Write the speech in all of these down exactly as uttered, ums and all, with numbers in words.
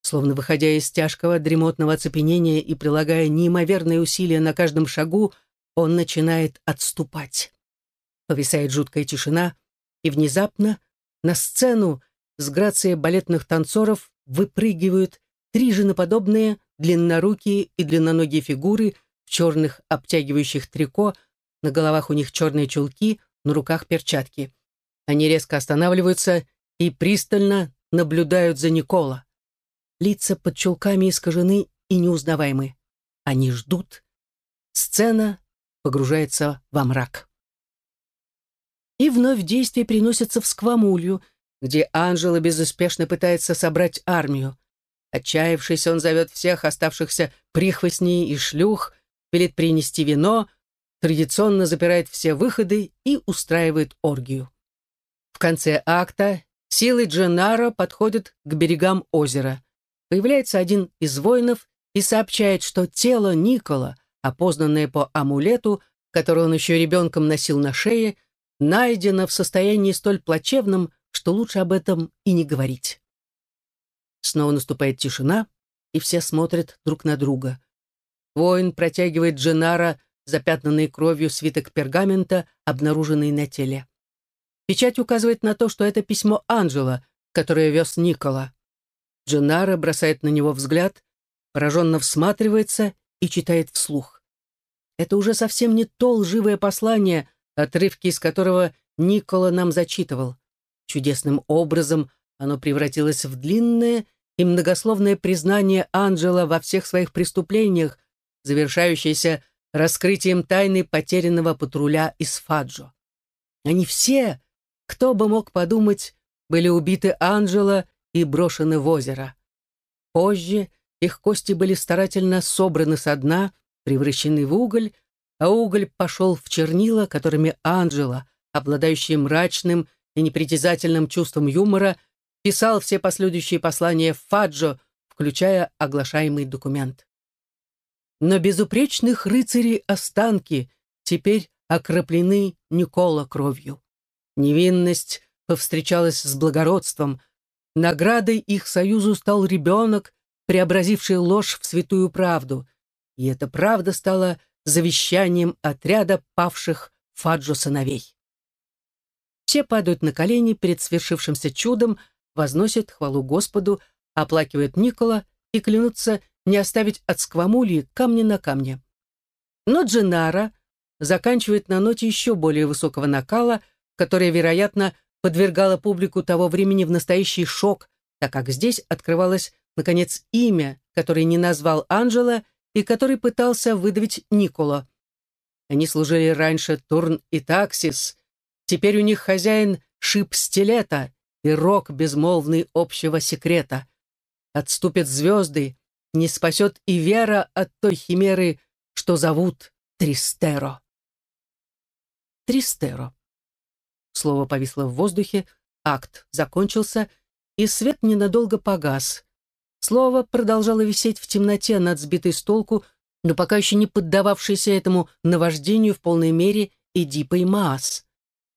Словно выходя из тяжкого дремотного оцепенения и прилагая неимоверные усилия на каждом шагу, он начинает отступать. Повисает жуткая тишина, и внезапно на сцену с грацией балетных танцоров выпрыгивают три женоподобные, длиннорукие и длинноногие фигуры в черных обтягивающих трико, на головах у них черные чулки, на руках перчатки. Они резко останавливаются и пристально наблюдают за Никола. Лица под чулками искажены и неузнаваемы. Они ждут. Сцена погружается во мрак. И вновь действие переносится в Сквамулью, где Анджело безуспешно пытается собрать армию. Отчаявшись, он зовет всех оставшихся прихвостней и шлюх, велит принести вино, традиционно запирает все выходы и устраивает оргию. В конце акта силы Дженнаро подходят к берегам озера. Появляется один из воинов и сообщает, что тело Никола, опознанное по амулету, который он еще ребенком носил на шее, найдено в состоянии столь плачевном, что лучше об этом и не говорить. Снова наступает тишина, и все смотрят друг на друга. Воин протягивает Дженнаро запятнанный кровью свиток пергамента, обнаруженный на теле. Печать указывает на то, что это письмо Анджело, которое вез Никола. Дженнаро бросает на него взгляд, пораженно всматривается и читает вслух. Это уже совсем не то лживое послание, отрывки из которого Никола нам зачитывал. Чудесным образом оно превратилось в длинное и многословное признание Анджело во всех своих преступлениях, завершающееся раскрытием тайны потерянного патруля из Фаджо. Они все, кто бы мог подумать, были убиты Анджело и брошены в озеро. Позже их кости были старательно собраны со дна, превращены в уголь, а уголь пошел в чернила, которыми Анджело, обладающий мрачным и непритязательным чувством юмора, писал все последующие послания в Фаджо, включая оглашаемый документ. Но безупречных рыцарей останки теперь окроплены Никола кровью. Невинность повстречалась с благородством. Наградой их союзу стал ребенок, преобразивший ложь в святую правду. И эта правда стала завещанием отряда павших Фаджо сыновей. Все падают на колени перед свершившимся чудом, возносят хвалу Господу, оплакивают Никола и клянутся не оставить от Сквамульи камня на камне. Но Дженнаро заканчивает на ноте еще более высокого накала, которая, вероятно, подвергала публику того времени в настоящий шок, так как здесь открывалось, наконец, имя, которое не назвал Анджело и который пытался выдавить Николо. Они служили раньше Турн и Таксис, теперь у них хозяин шип стилета и рог безмолвный общего секрета. Отступят звезды, не спасет и вера от той химеры, что зовут Тристеро. Тристеро. Слово повисло в воздухе, акт закончился, и свет ненадолго погас. Слово продолжало висеть в темноте над сбитой с толку, но пока еще не поддававшейся этому наваждению в полной мере Эдипа и Маас.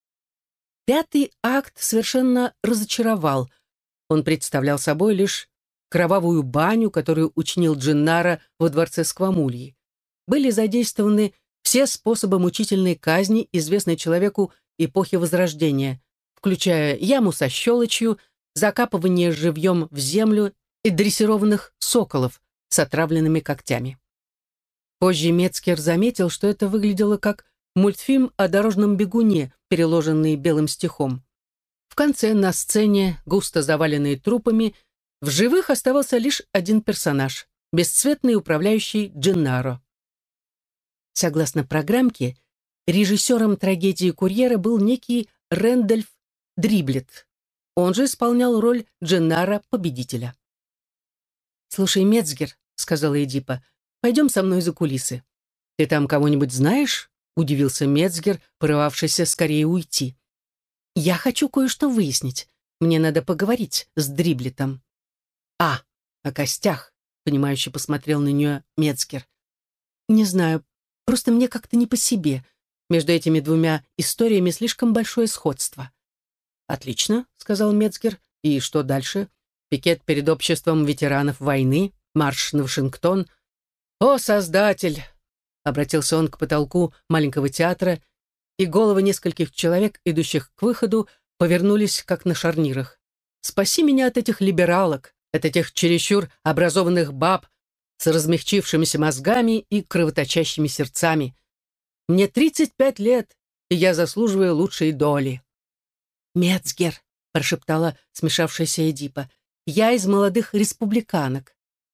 Пятый акт совершенно разочаровал. Он представлял собой лишь кровавую баню, которую учинил Дженнаро во дворце Сквамульи. Были задействованы все способы мучительной казни, известной человеку эпохи Возрождения, включая яму со щелочью, закапывание живьем в землю и дрессированных соколов с отравленными когтями. Позже Мецкер заметил, что это выглядело как мультфильм о дорожном бегуне, переложенный белым стихом. В конце на сцене, густо заваленной трупами, в живых оставался лишь один персонаж — бесцветный управляющий Дженнаро. Согласно программке, режиссером трагедии «Курьера» был некий Рэндольф Дриблет. Он же исполнял роль Дженнаро-победителя. «Слушай, Мецгер», — сказала Эдипа, — «пойдем со мной за кулисы». «Ты там кого-нибудь знаешь?» — удивился Мецгер, порывавшийся скорее уйти. «Я хочу кое-что выяснить. Мне надо поговорить с Дриблетом». «А, о костях», — понимающе посмотрел на нее Мецгер. «Не знаю, просто мне как-то не по себе. Между этими двумя историями слишком большое сходство». «Отлично», — сказал Мецгер. «И что дальше?» пикет перед обществом ветеранов войны, марш на Вашингтон. «О, Создатель!» — обратился он к потолку маленького театра, и головы нескольких человек, идущих к выходу, повернулись, как на шарнирах. «Спаси меня от этих либералок, от этих чересчур образованных баб с размягчившимися мозгами и кровоточащими сердцами. Мне тридцать пять лет, и я заслуживаю лучшей доли». «Мецгер», — прошептала смешавшаяся Эдипа, — «я из молодых республиканок».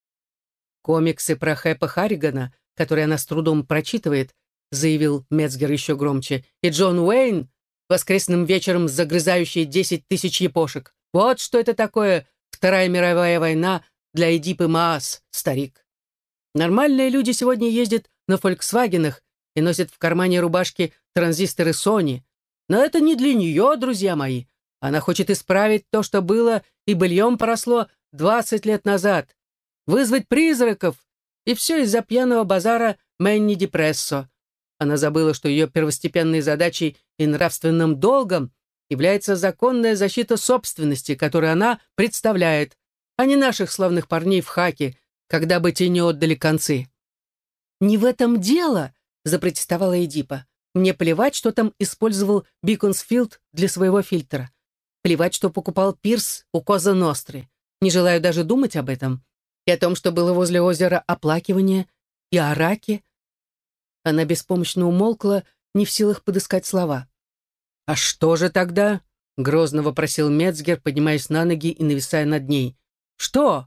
«Комиксы про Хэпа Харригана, которые она с трудом прочитывает», — заявил Мецгер еще громче, «и Джон Уэйн, воскресным вечером загрызающий десять тысяч япошек. Вот что это такое Вторая мировая война для Эдипы Маас, старик. Нормальные люди сегодня ездят на «Фольксвагенах» и носят в кармане рубашки транзисторы Sony. Но это не для нее, друзья мои. Она хочет исправить то, что было и быльем поросло двадцать лет назад. Вызвать призраков. И все из-за пьяного базара Мэнни Депрессо. Она забыла, что ее первостепенной задачей и нравственным долгом является законная защита собственности, которую она представляет, а не наших славных парней в хаке, когда бы те не отдали концы. «Не в этом дело», — запротестовала Эдипа. «Мне плевать, что там использовал Биконсфилд для своего фильтра. Плевать, что покупал Пирс у Коза Ностры. Не желаю даже думать об этом. И о том, что было возле озера оплакивания, и о раке». Она беспомощно умолкла, не в силах подыскать слова. «А что же тогда?» — грозно вопросил Мецгер, поднимаясь на ноги и нависая над ней. «Что?»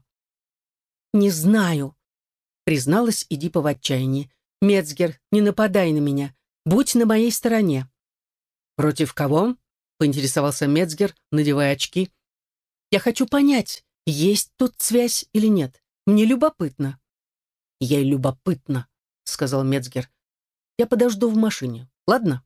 «Не знаю», — призналась Эдипа в отчаянии. «Мецгер, не нападай на меня. Будь на моей стороне». «Против кого?» — поинтересовался Мецгер, надевая очки. «Я хочу понять, есть тут связь или нет. Мне любопытно». «Ей любопытно», — сказал Мецгер. «Я подожду в машине, ладно?»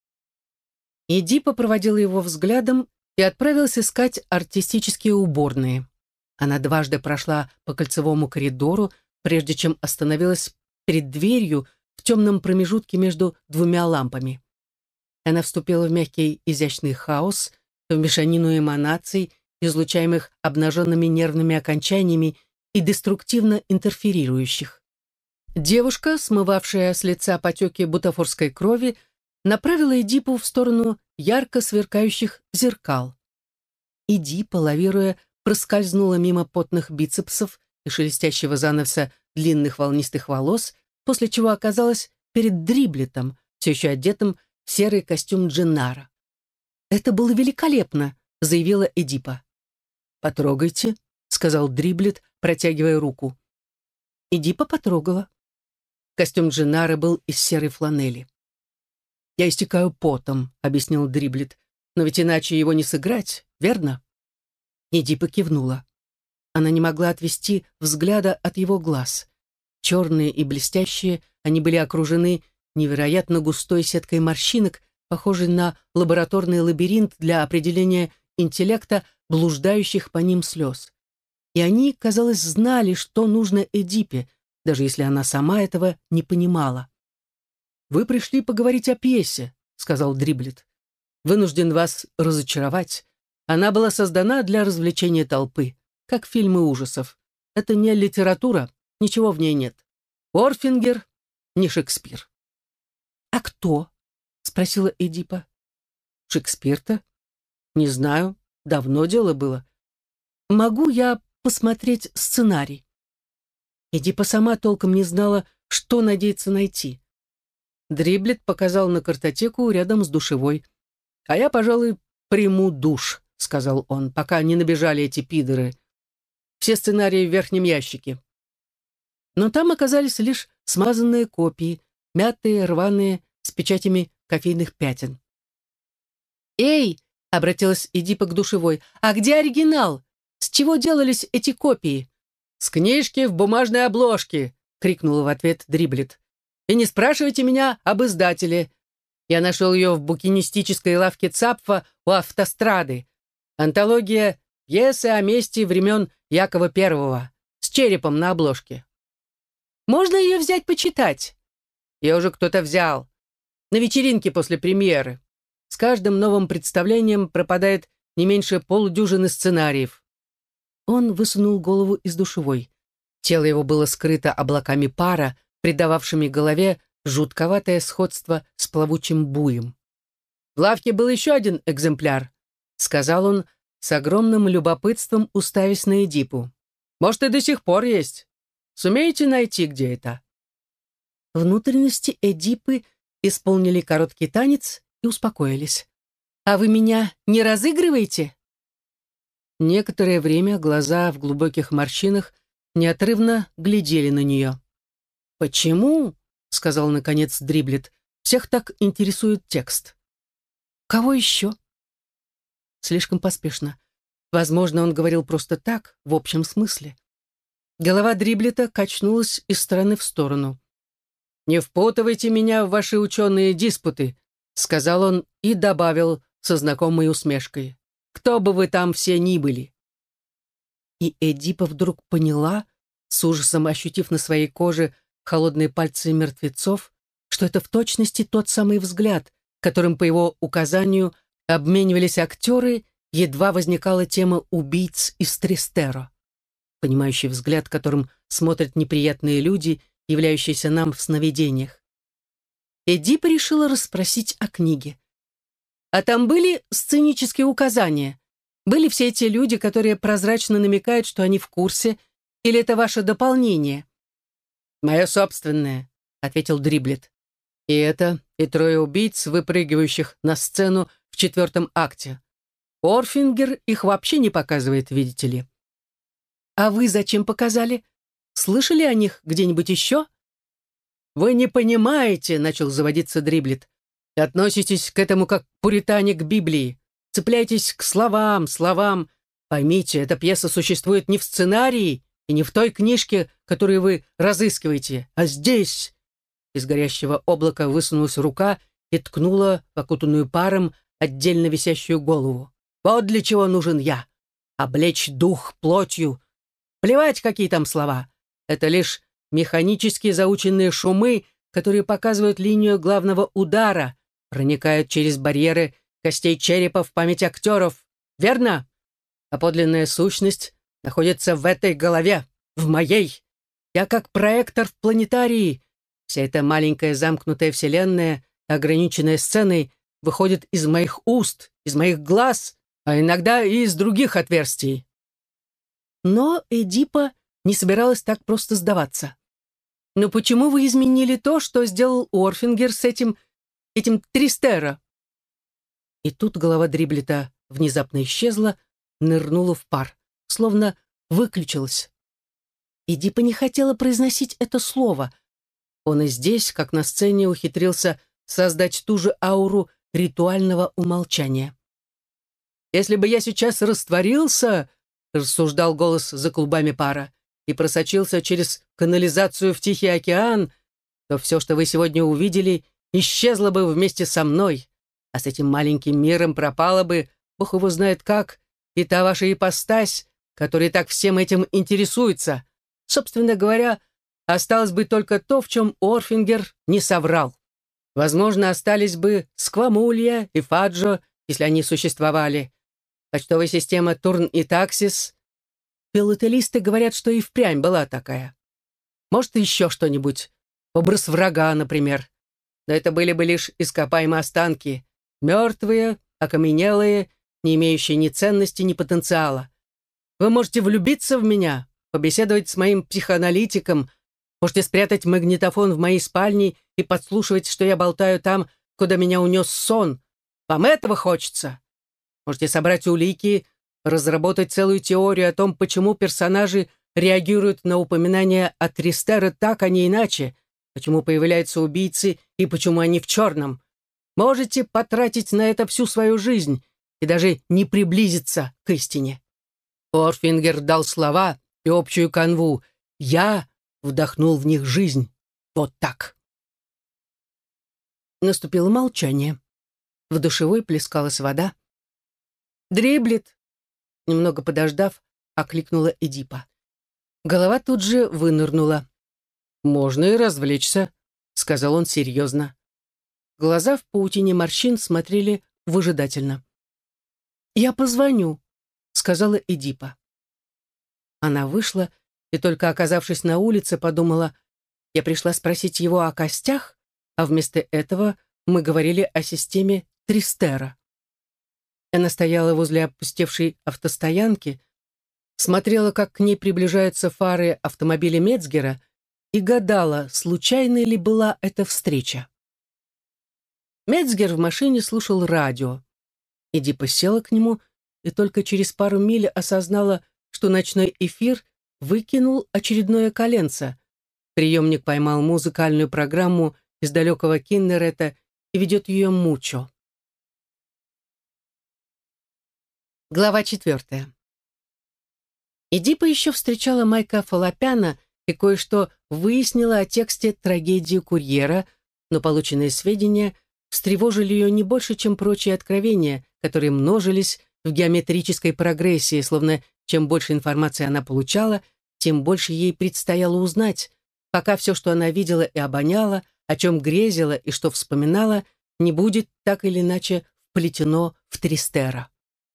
Эдипа проводила его взглядом и отправилась искать артистические уборные. Она дважды прошла по кольцевому коридору, прежде чем остановилась перед дверью в темном промежутке между двумя лампами. Она вступила в мягкий изящный хаос, в мешанину эманаций, излучаемых обнаженными нервными окончаниями и деструктивно интерферирующих. Девушка, смывавшая с лица потеки бутафорской крови, направила Эдипу в сторону ярко сверкающих зеркал. Эдипа, лавируя, проскользнула мимо потных бицепсов и шелестящего занавеса длинных волнистых волос, после чего оказалась перед Дриблетом, все еще одетым в серый костюм Дженнара. «Это было великолепно», — заявила Эдипа. «Потрогайте», — сказал Дриблет, протягивая руку. Эдипа потрогала. Костюм Дженнара был из серой фланели. «Я истекаю потом», — объяснил Дриблет. «Но ведь иначе его не сыграть, верно?» Эдипа кивнула. Она не могла отвести взгляда от его глаз. Черные и блестящие, они были окружены невероятно густой сеткой морщинок, похожей на лабораторный лабиринт для определения интеллекта, блуждающих по ним слез. И они, казалось, знали, что нужно Эдипе, даже если она сама этого не понимала. «Вы пришли поговорить о пьесе», — сказал Дриблет. «Вынужден вас разочаровать. Она была создана для развлечения толпы, как фильмы ужасов. Это не литература, ничего в ней нет. Орфингер — не Шекспир». «А кто?» — спросила Эдипа. «Шекспир-то? Не знаю, давно дело было. Могу я посмотреть сценарий?» Эдипа сама толком не знала, что надеется найти. Дриблет показал на картотеку рядом с душевой. «А я, пожалуй, приму душ», — сказал он, «пока не набежали эти пидоры. Все сценарии в верхнем ящике». Но там оказались лишь смазанные копии, мятые, рваные, с печатями кофейных пятен. «Эй!» — обратилась Эдипа к душевой. «А где оригинал? С чего делались эти копии?» «С книжки в бумажной обложке!» — крикнула в ответ Дриблет. «И не спрашивайте меня об издателе. Я нашел ее в букинистической лавке Цапфа у автострады. Антология «Пьесы о мести времен Якова Первого» с черепом на обложке. Можно ее взять почитать?» Ее уже кто-то взял. На вечеринке после премьеры. С каждым новым представлением пропадает не меньше полудюжины сценариев. он высунул голову из душевой. Тело его было скрыто облаками пара, придававшими голове жутковатое сходство с плавучим буем. «В лавке был еще один экземпляр», — сказал он с огромным любопытством, уставясь на Эдипу. «Может, и до сих пор есть. Сумеете найти, где это?» Внутренности Эдипы исполнили короткий танец и успокоились. «А вы меня не разыгрываете?» Некоторое время глаза в глубоких морщинах неотрывно глядели на нее. «Почему?» — сказал, наконец, Дриблет. «Всех так интересует текст». «Кого еще?» Слишком поспешно. Возможно, он говорил просто так, в общем смысле. Голова Дриблета качнулась из стороны в сторону. «Не впутывайте меня в ваши ученые диспуты», — сказал он и добавил со знакомой усмешкой. «Кто бы вы там все ни были». И Эдипа вдруг поняла, с ужасом ощутив на своей коже холодные пальцы мертвецов, что это в точности тот самый взгляд, которым по его указанию обменивались актеры, едва возникала тема убийц из Тристеро. Понимающий взгляд, которым смотрят неприятные люди, являющиеся нам в сновидениях. Эдипа решила расспросить о книге. «А там были сценические указания? Были все эти люди, которые прозрачно намекают, что они в курсе, или это ваше дополнение?» «Мое собственное», — ответил Дриблет. «И это, и трое убийц, выпрыгивающих на сцену в четвертом акте. Орфингер их вообще не показывает, видите ли». «А вы зачем показали? Слышали о них где-нибудь еще?» «Вы не понимаете», — начал заводиться Дриблет. «Относитесь к этому как пуритане к Библии. Цепляйтесь к словам, словам. Поймите, эта пьеса существует не в сценарии и не в той книжке, которую вы разыскиваете, а здесь». Из горящего облака высунулась рука и ткнула в окутанную паром отдельно висящую голову. «Вот для чего нужен я. Облечь дух плотью. Плевать, какие там слова. Это лишь механически заученные шумы, которые показывают линию главного удара, проникают через барьеры костей черепа в память актеров. Верно? А подлинная сущность находится в этой голове, в моей. Я как проектор в планетарии. Вся эта маленькая замкнутая вселенная, ограниченная сценой, выходит из моих уст, из моих глаз, а иногда и из других отверстий». Но Эдипа не собиралась так просто сдаваться. «Но почему вы изменили то, что сделал Орфингер с этим, этим Тристеро?» И тут голова Дриблета внезапно исчезла, нырнула в пар, словно выключилась. Эдипа не хотела произносить это слово. Он и здесь, как на сцене, ухитрился создать ту же ауру ритуального умолчания. «Если бы я сейчас растворился, — рассуждал голос за клубами пара, — и просочился через канализацию в Тихий океан, то все, что вы сегодня увидели, исчезло бы вместе со мной, а с этим маленьким миром пропала бы, бог его знает как, и та ваша ипостась, которая так всем этим интересуется. Собственно говоря, осталось бы только то, в чем Орфингер не соврал. Возможно, остались бы Сквамулья и Фаджо, если они существовали. Почтовая система Турн и Таксис. Филателисты говорят, что и впрямь была такая. Может, еще что-нибудь. Образ врага, например. Но это были бы лишь ископаемые останки. Мертвые, окаменелые, не имеющие ни ценности, ни потенциала. Вы можете влюбиться в меня, побеседовать с моим психоаналитиком, можете спрятать магнитофон в моей спальне и подслушивать, что я болтаю там, куда меня унес сон. Вам этого хочется? Можете собрать улики, разработать целую теорию о том, почему персонажи реагируют на упоминания о Тристеро так, а не иначе, почему появляются убийцы и почему они в черном. Можете потратить на это всю свою жизнь и даже не приблизиться к истине. Орфингер дал слова и общую канву. Я вдохнул в них жизнь. Вот так. Наступило молчание. В душевой плескалась вода. «Дриблет!» Немного подождав, окликнула Эдипа. Голова тут же вынырнула. «Можно и развлечься», — сказал он серьезно. Глаза в паутине морщин смотрели выжидательно. «Я позвоню», — сказала Эдипа. Она вышла и, только оказавшись на улице, подумала: я пришла спросить его о костях, а вместо этого мы говорили о системе Тристера. Она стояла возле опустевшей автостоянки, смотрела, как к ней приближаются фары автомобиля Мецгера, и гадала, случайной ли была эта встреча. Мецгер в машине слушал радио. Эдипа села к нему и только через пару миль осознала, что ночной эфир выкинул очередное коленце. Приемник поймал музыкальную программу из далекого Киннерета и ведет ее мучо. Глава четвертая. Эдипа еще встречала Майка Фалопяна и кое-что выяснила о тексте «Трагедии курьера», но полученные сведения встревожили ее не больше, чем прочие откровения, которые множились в геометрической прогрессии, словно чем больше информации она получала, тем больше ей предстояло узнать, пока все, что она видела и обоняла, о чем грезила и что вспоминала, не будет так или иначе вплетено в Тристера.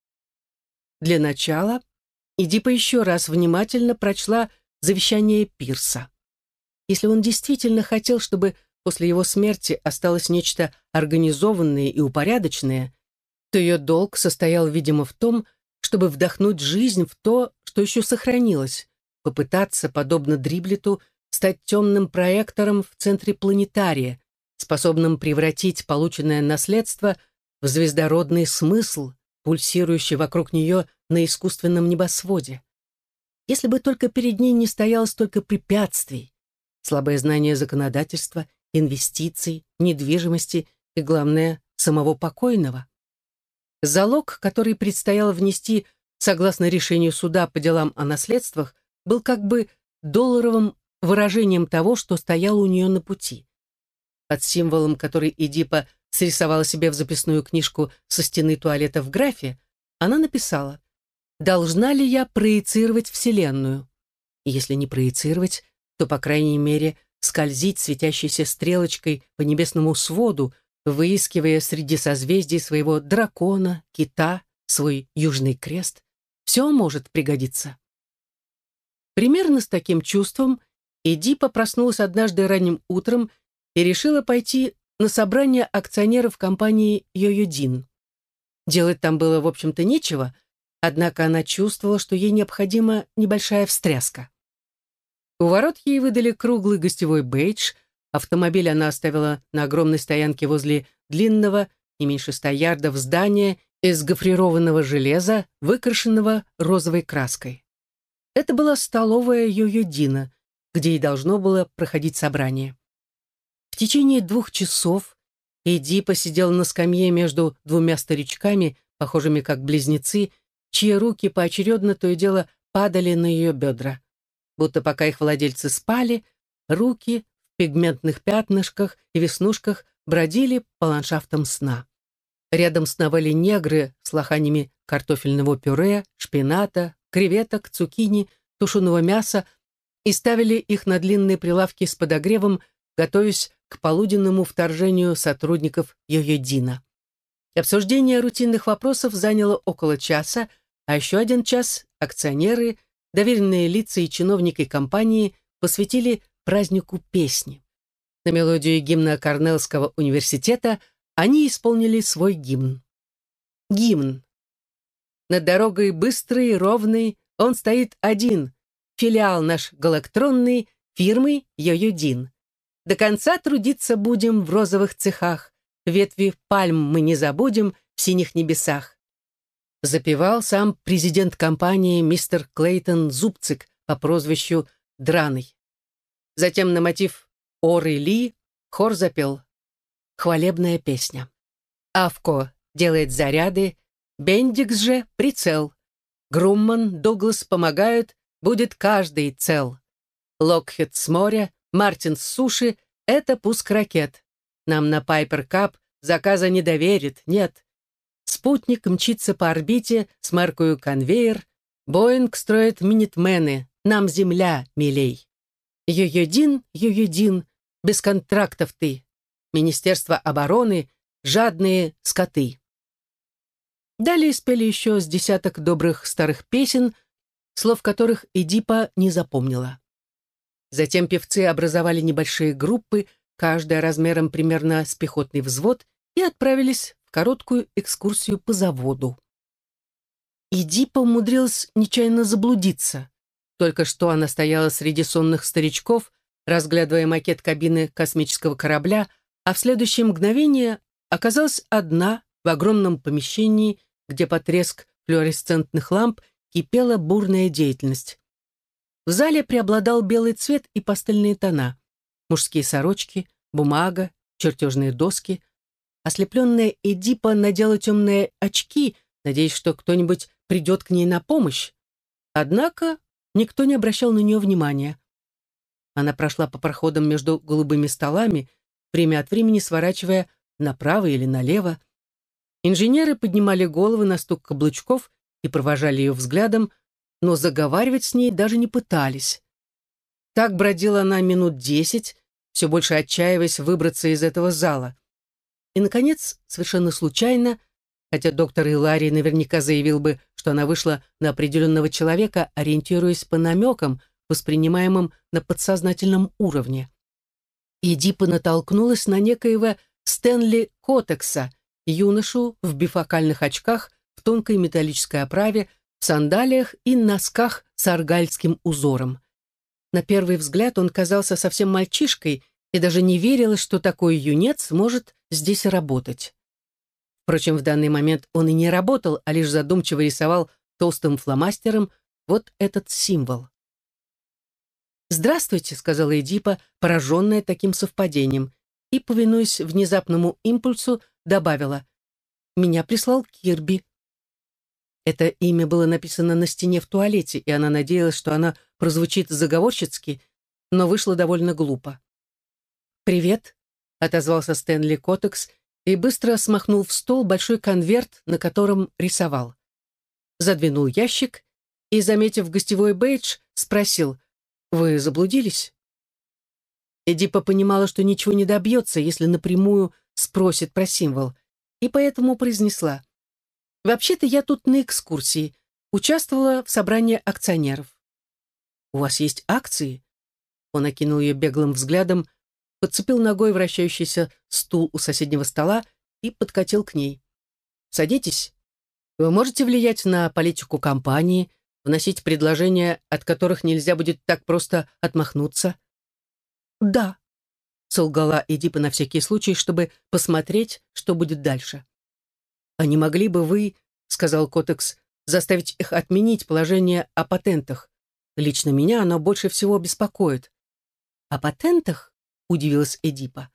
Для начала Эдипа еще раз внимательно прочла завещание Пирса. Если он действительно хотел, чтобы после его смерти осталось нечто организованное и упорядоченное, то ее долг состоял, видимо, в том, чтобы вдохнуть жизнь в то, что еще сохранилось, попытаться, подобно Дриблету, стать темным проектором в центре планетария, способным превратить полученное наследство в звездородный смысл, пульсирующий вокруг нее на искусственном небосводе. Если бы только перед ней не стояло столько препятствий, слабое знание законодательства, инвестиций, недвижимости и, главное, самого покойного. Залог, который предстояло внести согласно решению суда по делам о наследствах, был как бы долларовым выражением того, что стояло у нее на пути. Под символом, который Эдипа срисовала себе в записную книжку со стены туалета в графе, она написала: «Должна ли я проецировать Вселенную? И если не проецировать, то, по крайней мере, скользить светящейся стрелочкой по небесному своду, выискивая среди созвездий своего дракона, кита, свой южный крест. Все может пригодиться». Примерно с таким чувством Эдипа проснулась однажды ранним утром и решила пойти на собрание акционеров компании «Йо-Йо-Дин». Делать там было, в общем-то, нечего, однако она чувствовала, что ей необходима небольшая встряска. У ворот ей выдали круглый гостевой бейдж, автомобиль она оставила на огромной стоянке возле длинного, не меньше ста ярдов, здания из гофрированного железа, выкрашенного розовой краской. Это была столовая Йо-Йо-Дина, где и должно было проходить собрание. В течение двух часов Эдипа сидела на скамье между двумя старичками, похожими как близнецы, чьи руки поочередно то и дело падали на ее бедра. Будто пока их владельцы спали, руки в пигментных пятнышках и веснушках бродили по ландшафтам сна. Рядом сновали негры с лоханями картофельного пюре, шпината, креветок, цукини, тушеного мяса и ставили их на длинные прилавки с подогревом, готовясь к полуденному вторжению сотрудников Йо-Йо-Дина. Обсуждение рутинных вопросов заняло около часа, а еще один час акционеры, доверенные лица и чиновники компании посвятили празднику песни. На мелодию гимна Корнеллского университета они исполнили свой гимн. Гимн. Над дорогой быстрой и ровной он стоит один, филиал наш галактронный фирмы Йо-Йо-Дин. До конца трудиться будем в розовых цехах, ветви пальм мы не забудем в синих небесах. Запевал сам президент компании мистер Клейтон Зубцик по прозвищу Драный. Затем на мотив Оры Ли хор запел хвалебная песня. Авко делает заряды, Бендикс же прицел. Грумман, Дуглас помогают, будет каждый цел. Локхед с моря, Мартин с суши — это пуск ракет. Нам на Пайпер Кап заказа не доверит, нет. Спутник мчится по орбите с маркою конвейер. Боинг строит минитмены, нам земля милей. Йо-Йо-Дин, Йо-Йо-Дин, без контрактов ты. Министерство обороны — жадные скоты. Далее спели еще с десяток добрых старых песен, слов которых Эдипа не запомнила. Затем певцы образовали небольшие группы, каждая размером примерно с пехотный взвод, и отправились в короткую экскурсию по заводу. Эдипа умудрилась нечаянно заблудиться. Только что она стояла среди сонных старичков, разглядывая макет кабины космического корабля, а в следующее мгновение оказалась одна в огромном помещении, где под треск флуоресцентных ламп кипела бурная деятельность. В зале преобладал белый цвет и пастельные тона. Мужские сорочки, бумага, чертежные доски. Ослепленная Эдипа надела темные очки, надеясь, что кто-нибудь придет к ней на помощь. Однако никто не обращал на нее внимания. Она прошла по проходам между голубыми столами, время от времени сворачивая направо или налево. Инженеры поднимали головы на стук каблучков и провожали ее взглядом, но заговаривать с ней даже не пытались. Так бродила она минут десять, все больше отчаиваясь выбраться из этого зала. И, наконец, совершенно случайно, хотя доктор Иларий наверняка заявил бы, что она вышла на определенного человека, ориентируясь по намекам, воспринимаемым на подсознательном уровне. Эдипа натолкнулась на некоего Стэнли Котекса, юношу в бифокальных очках, в тонкой металлической оправе, в сандалиях и носках с аргальским узором. На первый взгляд он казался совсем мальчишкой, и даже не верилось, что такой юнец может здесь работать. Впрочем, в данный момент он и не работал, а лишь задумчиво рисовал толстым фломастером вот этот символ. «Здравствуйте», — сказала Эдипа, пораженная таким совпадением, и, повинуясь внезапному импульсу, добавила: «Меня прислал Кирби». Это имя было написано на стене в туалете, и она надеялась, что оно прозвучит заговорщицки, но вышло довольно глупо. «Привет», — отозвался Стэнли Котекс и быстро смахнул в стол большой конверт, на котором рисовал. Задвинул ящик и, заметив гостевой бейдж, спросил: «Вы заблудились?» Эдипа понимала, что ничего не добьется, если напрямую спросит про символ, и поэтому произнесла: «Вообще-то я тут на экскурсии, участвовала в собрании акционеров». «У вас есть акции?» Он окинул ее беглым взглядом, подцепил ногой вращающийся стул у соседнего стола и подкатил к ней. «Садитесь. Вы можете влиять на политику компании, вносить предложения, от которых нельзя будет так просто отмахнуться?» «Да», — солгала Эдипа на всякий случай, чтобы посмотреть, что будет дальше. «А не могли бы вы, — сказал Котекс, — заставить их отменить положение о патентах? Лично меня оно больше всего беспокоит». «О патентах?» — удивилась Эдипа.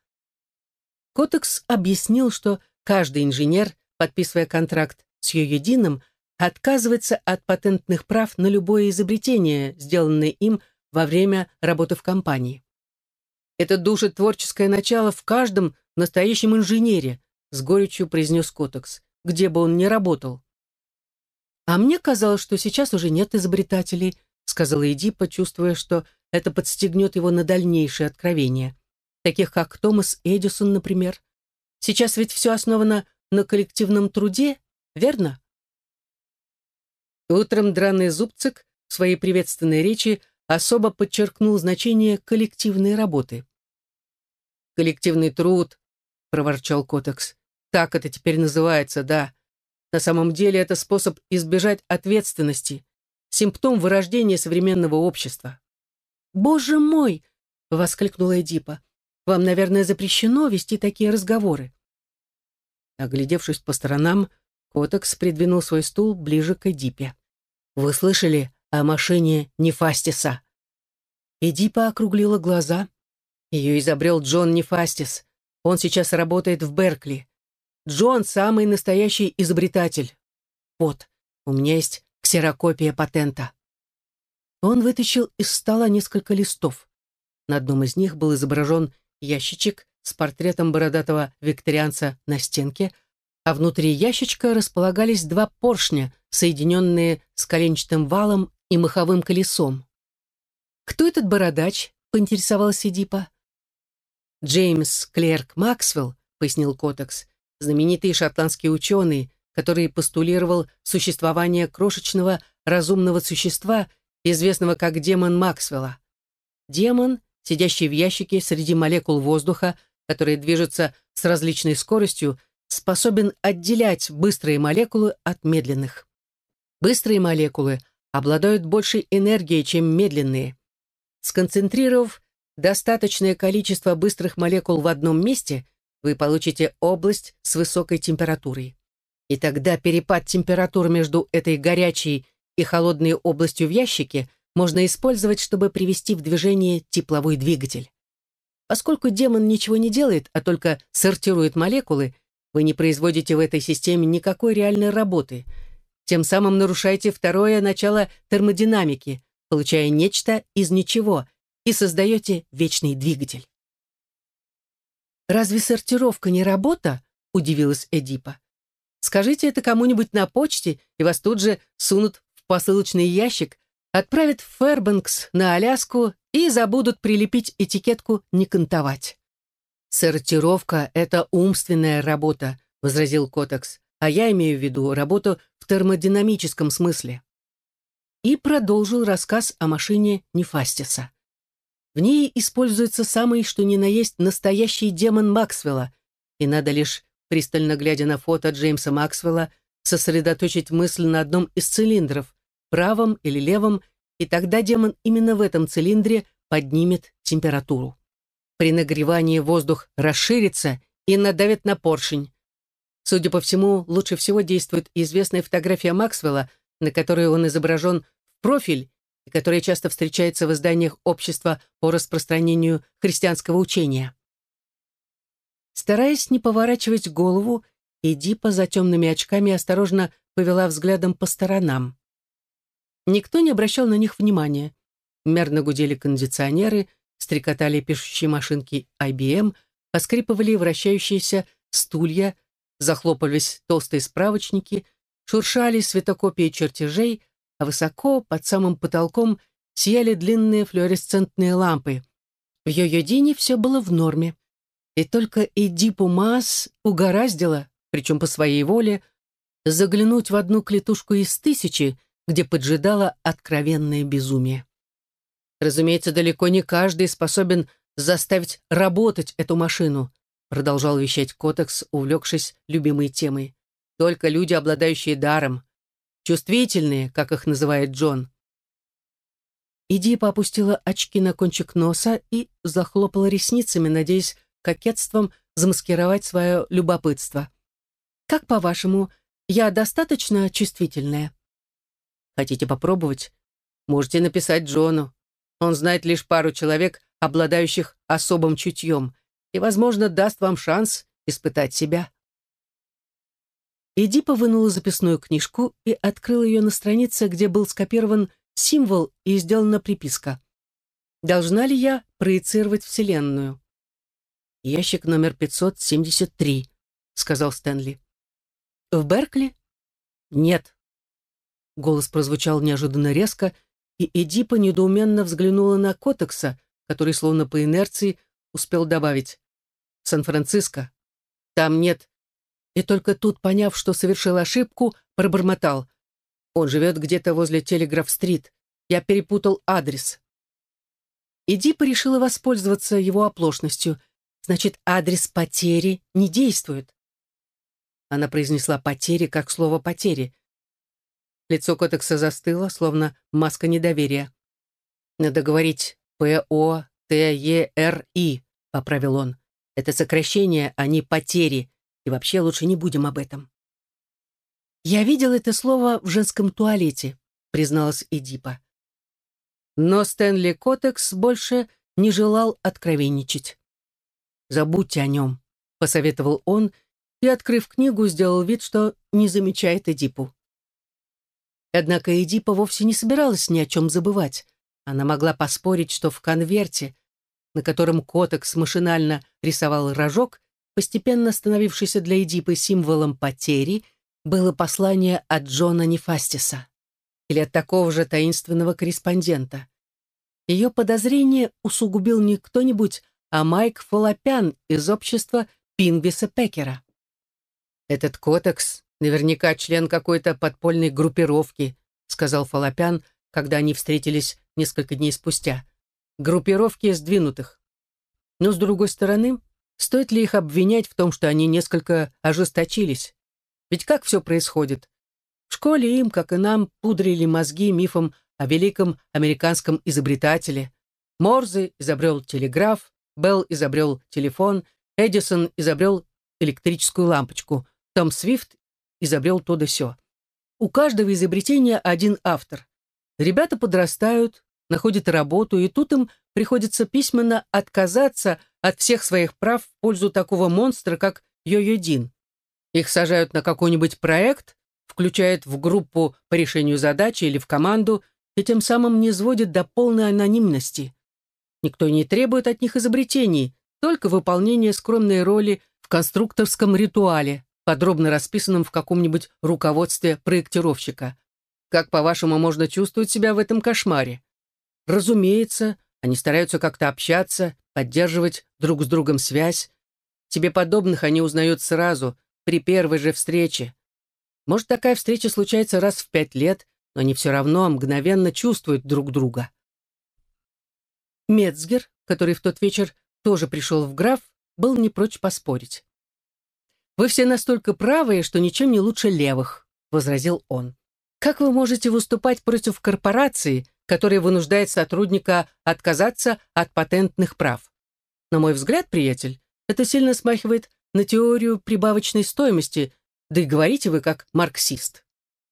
Котекс объяснил, что каждый инженер, подписывая контракт с Йоедином, отказывается от патентных прав на любое изобретение, сделанное им во время работы в компании. «Это душит творческое начало в каждом настоящем инженере», — с горечью произнес Котекс, где бы он ни работал. «А мне казалось, что сейчас уже нет изобретателей», — сказала Эдипа, чувствуя, что это подстегнет его на дальнейшие откровения, таких как Томас Эдисон, например. Сейчас ведь все основано на коллективном труде, верно? Утром драный зубцик в своей приветственной речи особо подчеркнул значение коллективной работы. «Коллективный труд», — проворчал Котекс. «Так это теперь называется, да. На самом деле это способ избежать ответственности, симптом вырождения современного общества». «Боже мой!» — воскликнула Эдипа. «Вам, наверное, запрещено вести такие разговоры». Оглядевшись по сторонам, Котекс придвинул свой стул ближе к Эдипе. «Вы слышали о машине Нефастиса?» Эдипа округлила глаза. Ее изобрел Джон Нефастис. Он сейчас работает в Беркли. Джон — самый настоящий изобретатель. Вот, у меня есть ксерокопия патента». Он вытащил из стола несколько листов. На одном из них был изображен ящичек с портретом бородатого викторианца на стенке, а внутри ящичка располагались два поршня, соединенные с коленчатым валом и маховым колесом. «Кто этот бородач?» — поинтересовалась Эдипа. «Джеймс Клерк Максвелл», — пояснил Котекс, знаменитый шотландский ученый, который постулировал существование крошечного разумного существа, известного как демон Максвелла. Демон, сидящий в ящике среди молекул воздуха, которые движутся с различной скоростью, способен отделять быстрые молекулы от медленных. Быстрые молекулы обладают большей энергией, чем медленные. Сконцентрировав достаточное количество быстрых молекул в одном месте, вы получите область с высокой температурой. И тогда перепад температур между этой горячей и холодной областью в ящике можно использовать, чтобы привести в движение тепловой двигатель. Поскольку демон ничего не делает, а только сортирует молекулы, вы не производите в этой системе никакой реальной работы. Тем самым нарушаете второе начало термодинамики, получая нечто из ничего, и создаете вечный двигатель. «Разве сортировка не работа?» — удивилась Эдипа. «Скажите это кому-нибудь на почте, и вас тут же сунут в посылочный ящик, отправят в Фэрбэнкс на Аляску и забудут прилепить этикетку «не кантовать». «Сортировка — это умственная работа», — возразил Котекс, «а я имею в виду работу в термодинамическом смысле». И продолжил рассказ о машине Нефастиса. В ней используется самый что ни на есть настоящий демон Максвелла, и надо лишь, пристально глядя на фото Джеймса Максвелла, сосредоточить мысль на одном из цилиндров, правом или левом, и тогда демон именно в этом цилиндре поднимет температуру. При нагревании воздух расширится и надавит на поршень. Судя по всему, лучше всего действует известная фотография Максвелла, на которой он изображен в профиль, и которая часто встречается в изданиях Общества по распространению христианского учения. Стараясь не поворачивать голову, Эдипа за темными очками осторожно повела взглядом по сторонам. Никто не обращал на них внимания. Мерно гудели кондиционеры, стрекотали пишущие машинки ай би эм, поскрипывали вращающиеся стулья, захлопывались толстые справочники, шуршали светокопии чертежей, а высоко, под самым потолком, сияли длинные флуоресцентные лампы. В Йо-Йодине все было в норме. И только Эдипу Маас угораздило, причем по своей воле, заглянуть в одну клетушку из тысячи, где поджидало откровенное безумие. Разумеется, далеко не каждый способен заставить работать эту машину, продолжал вещать Котекс, увлекшись любимой темой. Только люди, обладающие даром, чувствительные, как их называет Джон. Эдипа опустила очки на кончик носа и захлопала ресницами, надеясь кокетством замаскировать свое любопытство. «Как по-вашему, я достаточно чувствительная?» «Хотите попробовать? Можете написать Джону. Он знает лишь пару человек, обладающих особым чутьем, и, возможно, даст вам шанс испытать себя». Эдипа вынула записную книжку и открыла ее на странице, где был скопирован символ и сделана приписка. «Должна ли я проецировать Вселенную?» «Ящик номер пятьсот семьдесят три», — сказал Стэнли. «В Беркли?» «Нет». Голос прозвучал неожиданно резко, и Эдипа недоуменно взглянула на Котекса, который, словно по инерции, успел добавить: «Сан-Франциско. Там нет». И только тут, поняв, что совершил ошибку, пробормотал: «Он живет где-то возле Телеграф-стрит. Я перепутал адрес». Эдипа решила воспользоваться его оплошностью. Значит, адрес потери не действует. Она произнесла «потери» как слово «потери». Лицо Котекса застыло, словно маска недоверия. «Надо говорить П О Т Е Р И», — поправил он. «Это сокращение, а не потери. И вообще лучше не будем об этом». «Я видел это слово в женском туалете», — призналась Эдипа. Но Стэнли Котекс больше не желал откровенничать. «Забудьте о нем», — посоветовал он, и, открыв книгу, сделал вид, что не замечает Эдипу. Однако Эдипа вовсе не собиралась ни о чем забывать. Она могла поспорить, что в конверте, на котором Котекс машинально рисовал рожок, постепенно становившийся для Эдипы символом потери, было послание от Джона Нефастиса или от такого же таинственного корреспондента. Ее подозрение усугубил не кто-нибудь, а Майк Фолопян из общества Пингвиса Пекера. «Этот Котекс наверняка член какой-то подпольной группировки», сказал Фалопян, когда они встретились несколько дней спустя. «Группировки сдвинутых. Но, с другой стороны, стоит ли их обвинять в том, что они несколько ожесточились? Ведь как все происходит? В школе им, как и нам, пудрили мозги мифом о великом американском изобретателе. Морзе изобрел телеграф, Белл изобрел телефон, Эдисон изобрел электрическую лампочку, Том Свифт изобрел то да сё. У каждого изобретения один автор. Ребята подрастают, находят работу, и тут им приходится письменно отказаться от всех своих прав в пользу такого монстра, как Йо-Йо Дин. Их сажают на какой-нибудь проект, включают в группу по решению задачи или в команду, и тем самым не сводят до полной анонимности. Никто не требует от них изобретений, только выполнение скромной роли в конструкторском ритуале, подробно расписанном в каком-нибудь руководстве проектировщика. Как, по-вашему, можно чувствовать себя в этом кошмаре? Разумеется, они стараются как-то общаться, поддерживать друг с другом связь. Себе подобных они узнают сразу, при первой же встрече. Может, такая встреча случается раз в пять лет, но они все равно мгновенно чувствуют друг друга. Мецгер, который в тот вечер тоже пришел в граф, был не прочь поспорить. «Вы все настолько правые, что ничем не лучше левых», — возразил он. «Как вы можете выступать против корпорации, которая вынуждает сотрудника отказаться от патентных прав? На мой взгляд, приятель, это сильно смахивает на теорию прибавочной стоимости, да и говорите вы как марксист».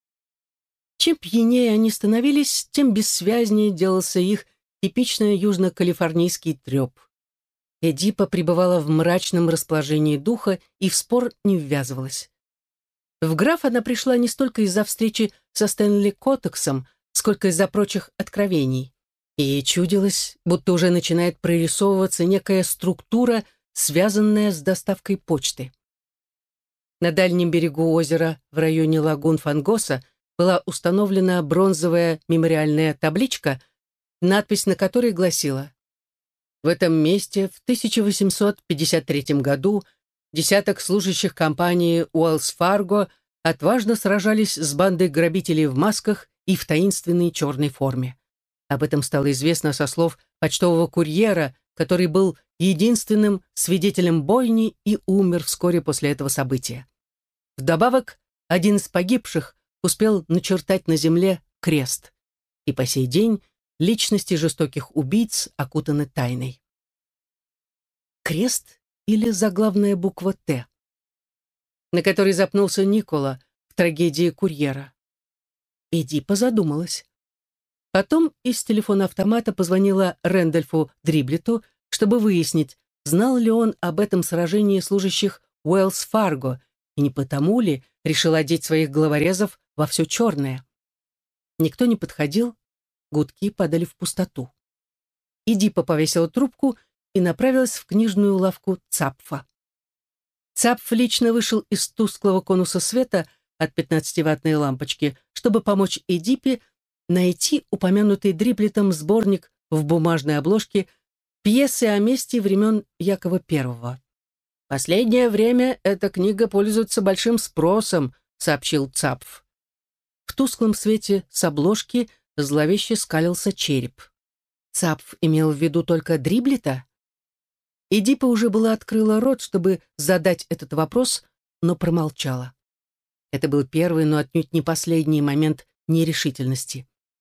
Чем пьянее они становились, тем бессвязнее делался их типичный южно-калифорнийский треп. Эдипа пребывала в мрачном расположении духа и в спор не ввязывалась. В граф она пришла не столько из-за встречи со Стэнли Коттексом, сколько из-за прочих откровений. И ей чудилось, будто уже начинает прорисовываться некая структура, связанная с доставкой почты. На дальнем берегу озера, в районе лагун Фангоса, была установлена бронзовая мемориальная табличка, надпись на которой гласила: «В этом месте в тысяча восемьсот пятьдесят третьем году десяток служащих компании Уэллс Фарго отважно сражались с бандой грабителей в масках и в таинственной черной форме». Об этом стало известно со слов почтового курьера, который был единственным свидетелем бойни и умер вскоре после этого события. Вдобавок, один из погибших успел начертать на земле крест. И по сей день личности жестоких убийц окутаны тайной. Крест или заглавная буква «Т», на которой запнулся Никола в трагедии курьера. Эдипа задумалась. Потом из телефона автомата позвонила Рэндольфу Дриблету, чтобы выяснить, знал ли он об этом сражении служащих Уэллс Фарго, и не потому ли решил одеть своих головорезов во все черное. Никто не подходил, гудки падали в пустоту. Эдипа повесила трубку и направилась в книжную лавку Цапфа. Цапф лично вышел из тусклого конуса света от пятнадцативаттной лампочки, чтобы помочь Эдипе найти упомянутый Дриблетом сборник в бумажной обложке пьесы о мести времен Якова Первого. «Последнее время эта книга пользуется большим спросом», — сообщил Цапф. В тусклом свете с обложки зловеще скалился череп. Цапф имел в виду только Дриблета? Эдипа уже была открыла рот, чтобы задать этот вопрос, но промолчала. Это был первый, но отнюдь не последний момент нерешительности.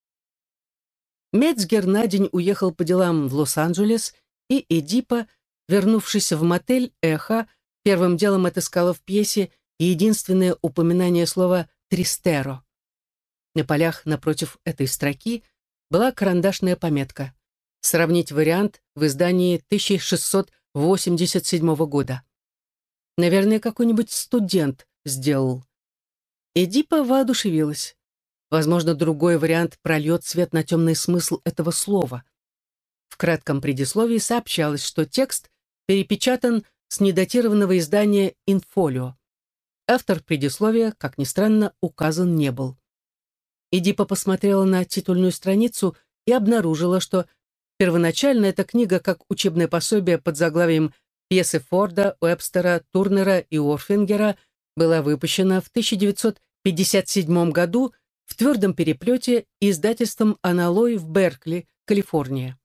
Мецгер на день уехал по делам в Лос-Анджелес, и Эдипа, вернувшись в мотель «Эхо», первым делом отыскала в пьесе единственное упоминание слова «тристеро». На полях напротив этой строки была карандашная пометка «Сравнить вариант в издании тысяча шестьсот восемьдесят седьмого года». Наверное, какой-нибудь студент сделал. Эдипа воодушевилась. Возможно, другой вариант прольет свет на темный смысл этого слова. В кратком предисловии сообщалось, что текст перепечатан с недатированного издания «Инфолио». Автор предисловия, как ни странно, указан не был. Эдипа посмотрела на титульную страницу и обнаружила, что первоначально эта книга, как учебное пособие под заглавием «Пьесы Форда, Уэбстера, Турнера и Орфингера», была выпущена в тысяча девятьсот пятьдесят седьмом году в твердом переплете издательством «Аналой» в Беркли, Калифорния.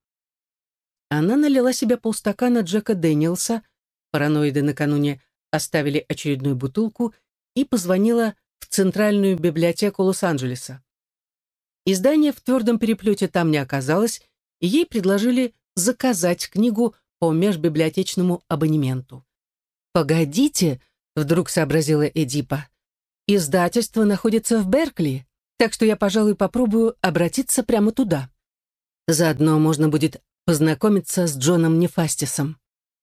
Она налила себе полстакана Джека Дэниелса, параноиды накануне оставили очередную бутылку, и позвонила в Центральную библиотеку Лос-Анджелеса. Издания в твердом переплете там не оказалось, и ей предложили заказать книгу по межбиблиотечному абонементу. «Погодите», — вдруг сообразила Эдипа, «издательство находится в Беркли, так что я, пожалуй, попробую обратиться прямо туда. Заодно можно будет познакомиться с Джоном Нефастисом».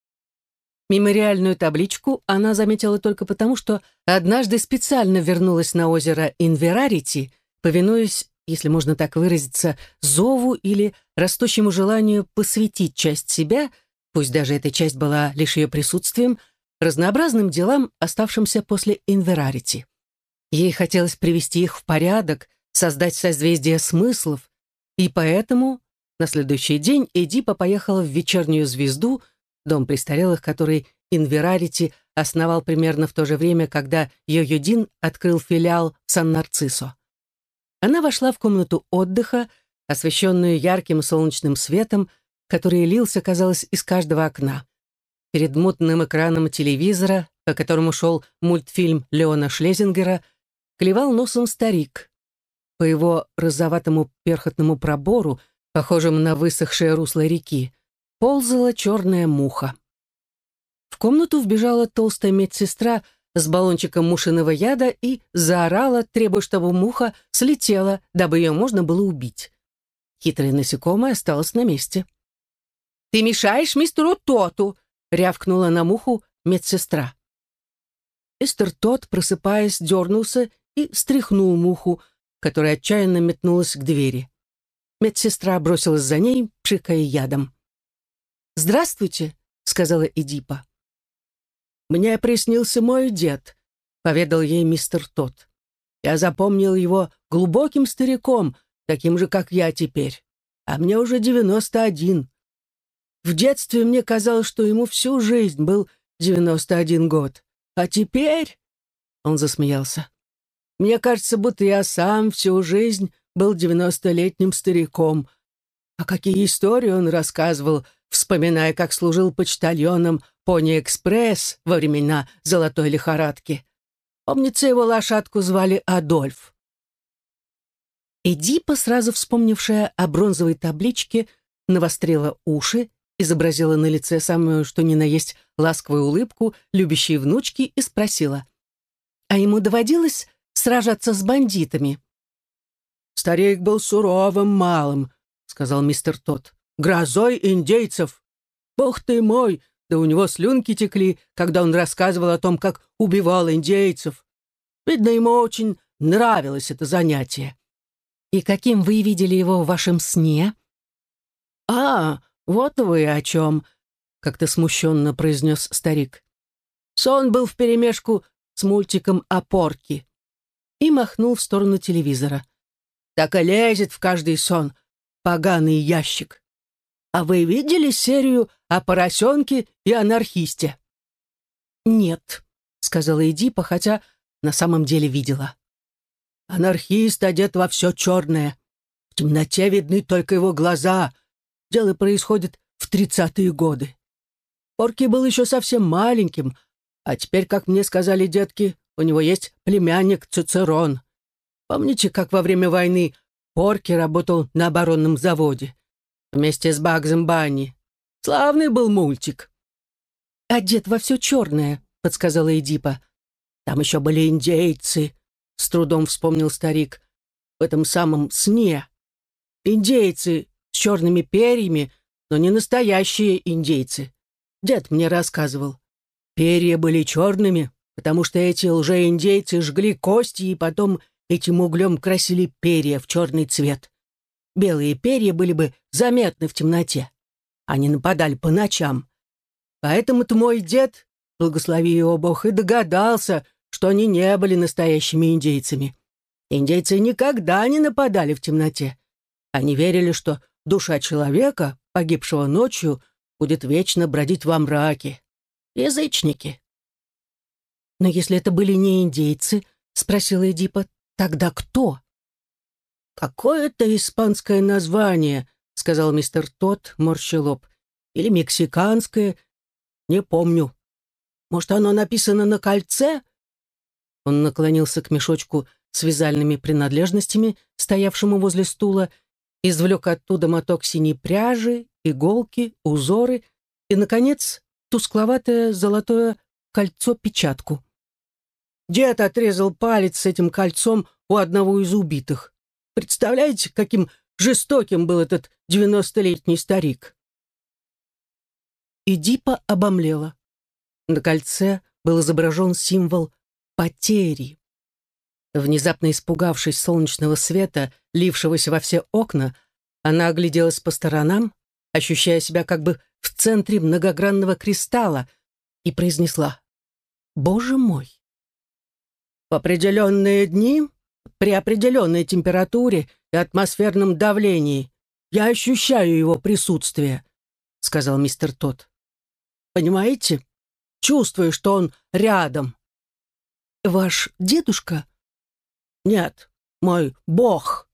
Мемориальную табличку она заметила только потому, что однажды специально вернулась на озеро Инверарити, повинуясь, если можно так выразиться, зову или растущему желанию посвятить часть себя, пусть даже эта часть была лишь ее присутствием, разнообразным делам, оставшимся после Инверарити. Ей хотелось привести их в порядок, создать созвездие смыслов, и поэтому на следующий день Эдипа поехала в «Вечернюю звезду», дом престарелых, который Инверарити основал примерно в то же время, когда Йо-Йо-Дин открыл филиал в Сан-Нарцисо. Она вошла в комнату отдыха, освещенную ярким солнечным светом, который лился, казалось, из каждого окна. Перед мутным экраном телевизора, по которому шел мультфильм Леона Шлезингера, клевал носом старик. По его розоватому перхотному пробору, похожему на высохшее русло реки, ползала черная муха. В комнату вбежала толстая медсестра с баллончиком мушиного яда и заорала, требуя, чтобы муха слетела, дабы ее можно было убить. Хитрое насекомое осталось на месте. «Ты мешаешь мистеру Тоту!» — рявкнула на муху медсестра. Мистер Тот, просыпаясь, дернулся и стряхнул муху, которая отчаянно метнулась к двери. Медсестра бросилась за ней, пшикая ядом. «Здравствуйте», — сказала Эдипа. «Мне приснился мой дед», — поведал ей мистер Тот. «Я запомнил его глубоким стариком, таким же, как я теперь. А мне уже девяносто один. В детстве мне казалось, что ему всю жизнь был девяносто один год. А теперь...» Он засмеялся. «Мне кажется, будто я сам всю жизнь был девяностолетним стариком. А какие истории он рассказывал, вспоминая, как служил почтальоном Пони-экспресс во времена золотой лихорадки. Помнится, его лошадку звали Адольф». Эдипа, сразу вспомнившая о бронзовой табличке, навострила уши, изобразила на лице самую что ни на есть ласковую улыбку любящей внучки и спросила: «А ему доводилось сражаться с бандитами?» «Старик был суровым малым», — сказал мистер Тот, «грозой индейцев. Бог ты мой, да у него слюнки текли, когда он рассказывал о том, как убивал индейцев. Видно, ему очень нравилось это занятие». «И каким вы видели его в вашем сне?» «А, вот вы о чем», — как-то смущенно произнес старик. «Сон был вперемешку с мультиком о порке». И махнул в сторону телевизора. «Так и лезет в каждый сон, поганый ящик. А вы видели серию о поросенке и анархисте?» «Нет», — сказала Эдипа, хотя на самом деле видела. «Анархист одет во все черное. В темноте видны только его глаза. Дело происходит в тридцатые годы. Порки был еще совсем маленьким, а теперь, как мне сказали детки, у него есть племянник Цицерон. Помните, как во время войны Порки работал на оборонном заводе? Вместе с Багзом Банни. Славный был мультик». «Одет во все черное», — подсказала Эдипа. «Там еще были индейцы», — с трудом вспомнил старик. «В этом самом сне. Индейцы с черными перьями, но не настоящие индейцы. Дед мне рассказывал. Перья были черными, потому что эти лжеиндейцы жгли кости и потом этим углем красили перья в черный цвет. Белые перья были бы заметны в темноте. Они нападали по ночам. Поэтому-то мой дед, благослови его Бог, и догадался, что они не были настоящими индейцами. Индейцы никогда не нападали в темноте. Они верили, что душа человека, погибшего ночью, будет вечно бродить во мраке. Язычники». «Но если это были не индейцы, — спросила Эдипа, — тогда кто?» «Какое-то испанское название», — сказал мистер Тот, морща лоб. «Или мексиканское, не помню. Может, оно написано на кольце?» Он наклонился к мешочку с вязальными принадлежностями, стоявшему возле стула, извлек оттуда моток синей пряжи, иголки, узоры и, наконец, тускловатое золотое кольцо-печатку. Дед отрезал палец с этим кольцом у одного из убитых. Представляете, каким жестоким был этот девяностолетний старик? Эдипа обомлела. На кольце был изображен символ потери. Внезапно испугавшись солнечного света, лившегося во все окна, она огляделась по сторонам, ощущая себя как бы в центре многогранного кристалла, и произнесла: «Боже мой!» В определенные дни, при определенной температуре и атмосферном давлении, я ощущаю его присутствие, — сказал мистер Тот. Понимаете? Чувствую, что он рядом. Ваш дедушка? Нет, мой бог.